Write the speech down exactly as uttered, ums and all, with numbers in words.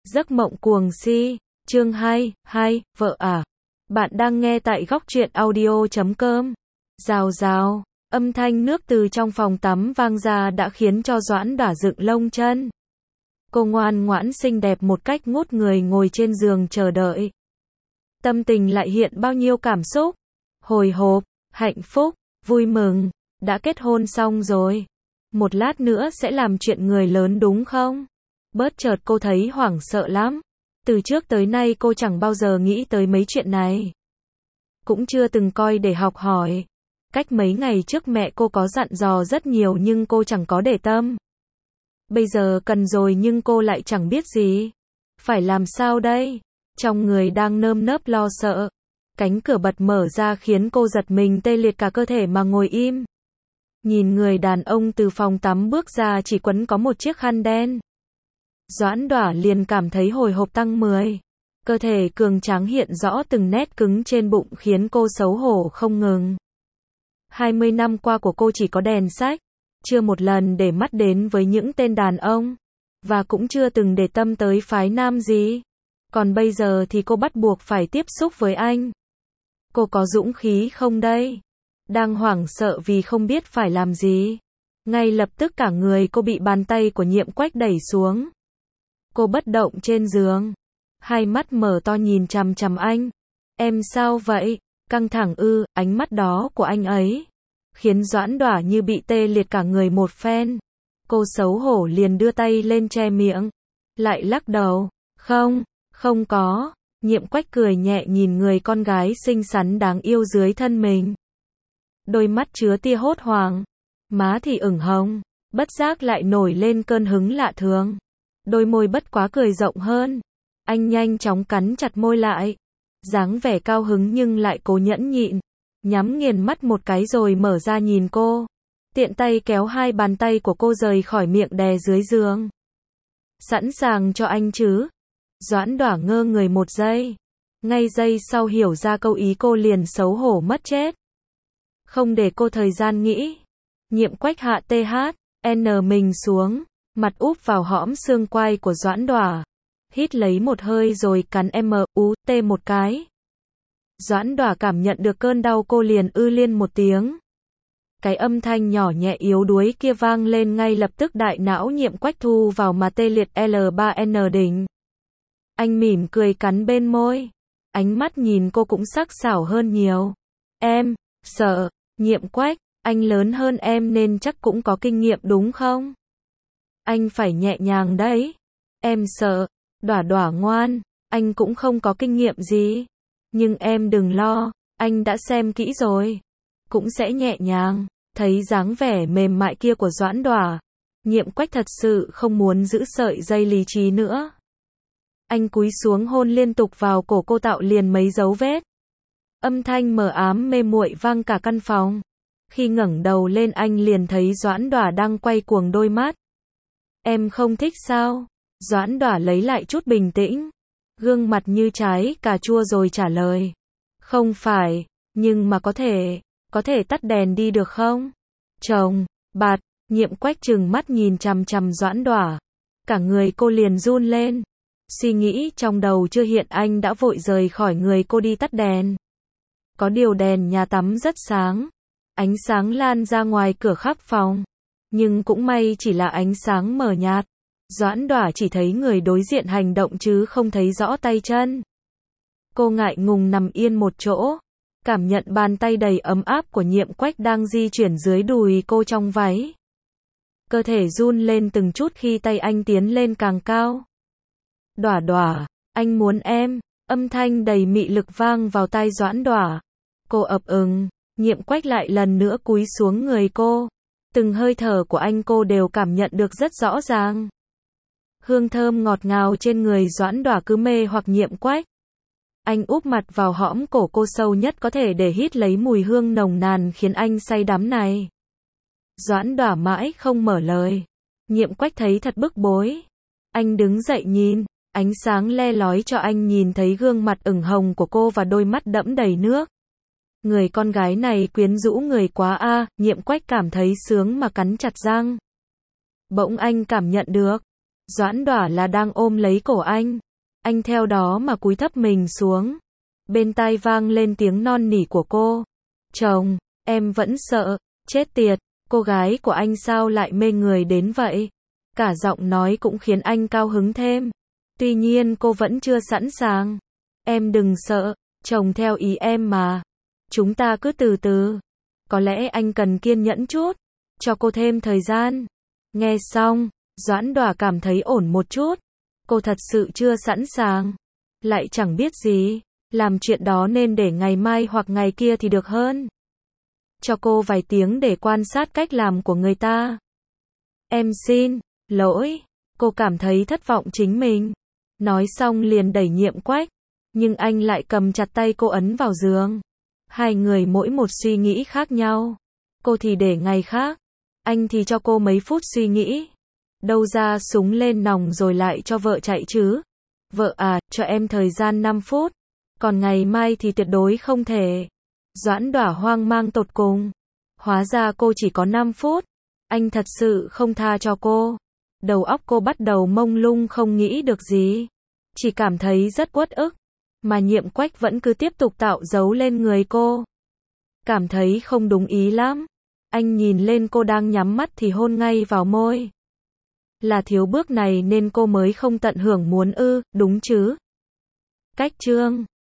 Giấc mộng cuồng si, chương hai, hai, vợ à. Bạn đang nghe tại góc truyện audio chấm com. Rào rào, âm thanh nước từ trong phòng tắm vang ra đã khiến cho Doãn Đỏa dựng lông chân. Cô ngoan ngoãn xinh đẹp một cách ngút người ngồi trên giường chờ đợi. Tâm tình lại hiện bao nhiêu cảm xúc. Hồi hộp, hạnh phúc, vui mừng. Đã kết hôn xong rồi. Một lát nữa sẽ làm chuyện người lớn đúng không? Bớt chợt cô thấy hoảng sợ lắm. Từ trước tới nay cô chẳng bao giờ nghĩ tới mấy chuyện này. Cũng chưa từng coi để học hỏi. Cách mấy ngày trước mẹ cô có dặn dò rất nhiều nhưng cô chẳng có để tâm. Bây giờ cần rồi nhưng cô lại chẳng biết gì. Phải làm sao đây? Trong người đang nơm nớp lo sợ. Cánh cửa bật mở ra khiến cô giật mình tê liệt cả cơ thể mà ngồi im. Nhìn người đàn ông từ phòng tắm bước ra chỉ quấn có một chiếc khăn đen. Doãn Đỏa liền cảm thấy hồi hộp tăng mười. Cơ thể cường tráng hiện rõ từng nét cứng trên bụng khiến cô xấu hổ không ngừng. hai mươi năm qua của cô chỉ có đèn sách. Chưa một lần để mắt đến với những tên đàn ông. Và cũng chưa từng để tâm tới phái nam gì. Còn bây giờ thì cô bắt buộc phải tiếp xúc với anh. Cô có dũng khí không đây? Đang hoảng sợ vì không biết phải làm gì. Ngay lập tức cả người cô bị bàn tay của Nhiệm Quách đẩy xuống. Cô bất động trên giường. Hai mắt mở to nhìn chằm chằm anh. Em sao vậy? Căng thẳng ư? Ánh mắt đó của anh ấy khiến Doãn Đỏa như bị tê liệt cả người một phen. Cô xấu hổ liền đưa tay lên che miệng. Lại lắc đầu. Không, không có. Nhiệm Quách cười nhẹ nhìn người con gái xinh xắn đáng yêu dưới thân mình. Đôi mắt chứa tia hốt hoảng. Má thì ửng hồng. Bất giác lại nổi lên cơn hứng lạ thường. Đôi môi bất quá cười rộng hơn. Anh nhanh chóng cắn chặt môi lại. Dáng vẻ cao hứng nhưng lại cố nhẫn nhịn. Nhắm nghiền mắt một cái rồi mở ra nhìn cô. Tiện tay kéo hai bàn tay của cô rời khỏi miệng đè dưới giường. Sẵn sàng cho anh chứ? Doãn Đỏa ngơ người một giây. Ngay giây sau hiểu ra câu ý cô liền xấu hổ mất chết. Không để cô thời gian nghĩ. Nhiệm Quách hạ tê hát, en mình xuống. Mặt úp vào hõm xương quai của Doãn Đỏa. Hít lấy một hơi rồi cắn em u tê một cái. Doãn Đỏa cảm nhận được cơn đau cô liền ư liên một tiếng. Cái âm thanh nhỏ nhẹ yếu đuối kia vang lên ngay lập tức đại não Nhiệm Quách thu vào mà tê liệt L ba N đỉnh. Anh mỉm cười cắn bên môi. Ánh mắt nhìn cô cũng sắc sảo hơn nhiều. Em, sợ, Nhiệm Quách, anh lớn hơn em nên chắc cũng có kinh nghiệm đúng không? Anh phải nhẹ nhàng đấy. Em sợ, Đỏa Đỏa ngoan, anh cũng không có kinh nghiệm gì. Nhưng em đừng lo, anh đã xem kỹ rồi. Cũng sẽ nhẹ nhàng. Thấy dáng vẻ mềm mại kia của Doãn Đỏa. Nhiệm Quách thật sự không muốn giữ sợi dây lý trí nữa. Anh cúi xuống hôn liên tục vào cổ cô tạo liền mấy dấu vết. Âm thanh mờ ám mê muội vang cả căn phòng. Khi ngẩng đầu lên anh liền thấy Doãn Đỏa đang quay cuồng đôi mắt. Em không thích sao? Doãn Đỏa lấy lại chút bình tĩnh. Gương mặt như trái cà chua rồi trả lời. Không phải, nhưng mà có thể, có thể tắt đèn đi được không? Chồng, bạt, Nhiệm Quách trừng mắt nhìn chằm chằm Doãn Đỏa. Cả người cô liền run lên. Suy nghĩ trong đầu chưa hiện anh đã vội rời khỏi người cô đi tắt đèn. Có điều đèn nhà tắm rất sáng. Ánh sáng lan ra ngoài cửa khắp phòng. Nhưng cũng may chỉ là ánh sáng mờ nhạt. Doãn Đỏa chỉ thấy người đối diện hành động chứ không thấy rõ tay chân. Cô ngại ngùng nằm yên một chỗ. Cảm nhận bàn tay đầy ấm áp của Nhiệm Quách đang di chuyển dưới đùi cô trong váy. Cơ thể run lên từng chút khi tay anh tiến lên càng cao. Đỏa Đỏa, anh muốn em. Âm thanh đầy mị lực vang vào tai Doãn Đỏa. Cô ấp ừng. Nhiệm Quách lại lần nữa cúi xuống người cô. Từng hơi thở của anh cô đều cảm nhận được rất rõ ràng. Hương thơm ngọt ngào trên người Doãn Đỏa cứ mê hoặc Nhiệm Quách. Anh úp mặt vào hõm cổ cô sâu nhất có thể để hít lấy mùi hương nồng nàn khiến anh say đắm này. Doãn Đỏa mãi không mở lời. Nhiệm Quách thấy thật bức bối. Anh đứng dậy nhìn. Ánh sáng le lói cho anh nhìn thấy gương mặt ửng hồng của cô và đôi mắt đẫm đầy nước. Người con gái này quyến rũ người quá a, à, Nhiệm Quách cảm thấy sướng mà cắn chặt răng. Bỗng anh cảm nhận được. Doãn Đỏa là đang ôm lấy cổ anh. Anh theo đó mà cúi thấp mình xuống. Bên tai vang lên tiếng non nỉ của cô. Chồng, em vẫn sợ, chết tiệt, cô gái của anh sao lại mê người đến vậy? Cả giọng nói cũng khiến anh cao hứng thêm. Tuy nhiên cô vẫn chưa sẵn sàng. Em đừng sợ, chồng theo ý em mà. Chúng ta cứ từ từ. Có lẽ anh cần kiên nhẫn chút. Cho cô thêm thời gian. Nghe xong, Doãn Đỏa cảm thấy ổn một chút. Cô thật sự chưa sẵn sàng. Lại chẳng biết gì. Làm chuyện đó nên để ngày mai hoặc ngày kia thì được hơn. Cho cô vài tiếng để quan sát cách làm của người ta. Em xin lỗi. Cô cảm thấy thất vọng chính mình. Nói xong liền đẩy Nhiệm Quách. Nhưng anh lại cầm chặt tay cô ấn vào giường. Hai người mỗi một suy nghĩ khác nhau. Cô thì để ngày khác. Anh thì cho cô mấy phút suy nghĩ. Đâu ra súng lên nòng rồi lại cho vợ chạy chứ. Vợ à, cho em thời gian năm phút. Còn ngày mai thì tuyệt đối không thể. Doãn Đỏa hoang mang tột cùng. Hóa ra cô chỉ có năm phút. Anh thật sự không tha cho cô. Đầu óc cô bắt đầu mông lung không nghĩ được gì. Chỉ cảm thấy rất uất ức. Mà Nhiệm Quách vẫn cứ tiếp tục tạo dấu lên người cô. Cảm thấy không đúng ý lắm. Anh nhìn lên cô đang nhắm mắt thì hôn ngay vào môi. Là thiếu bước này nên cô mới không tận hưởng muốn ư, đúng chứ? Cách chương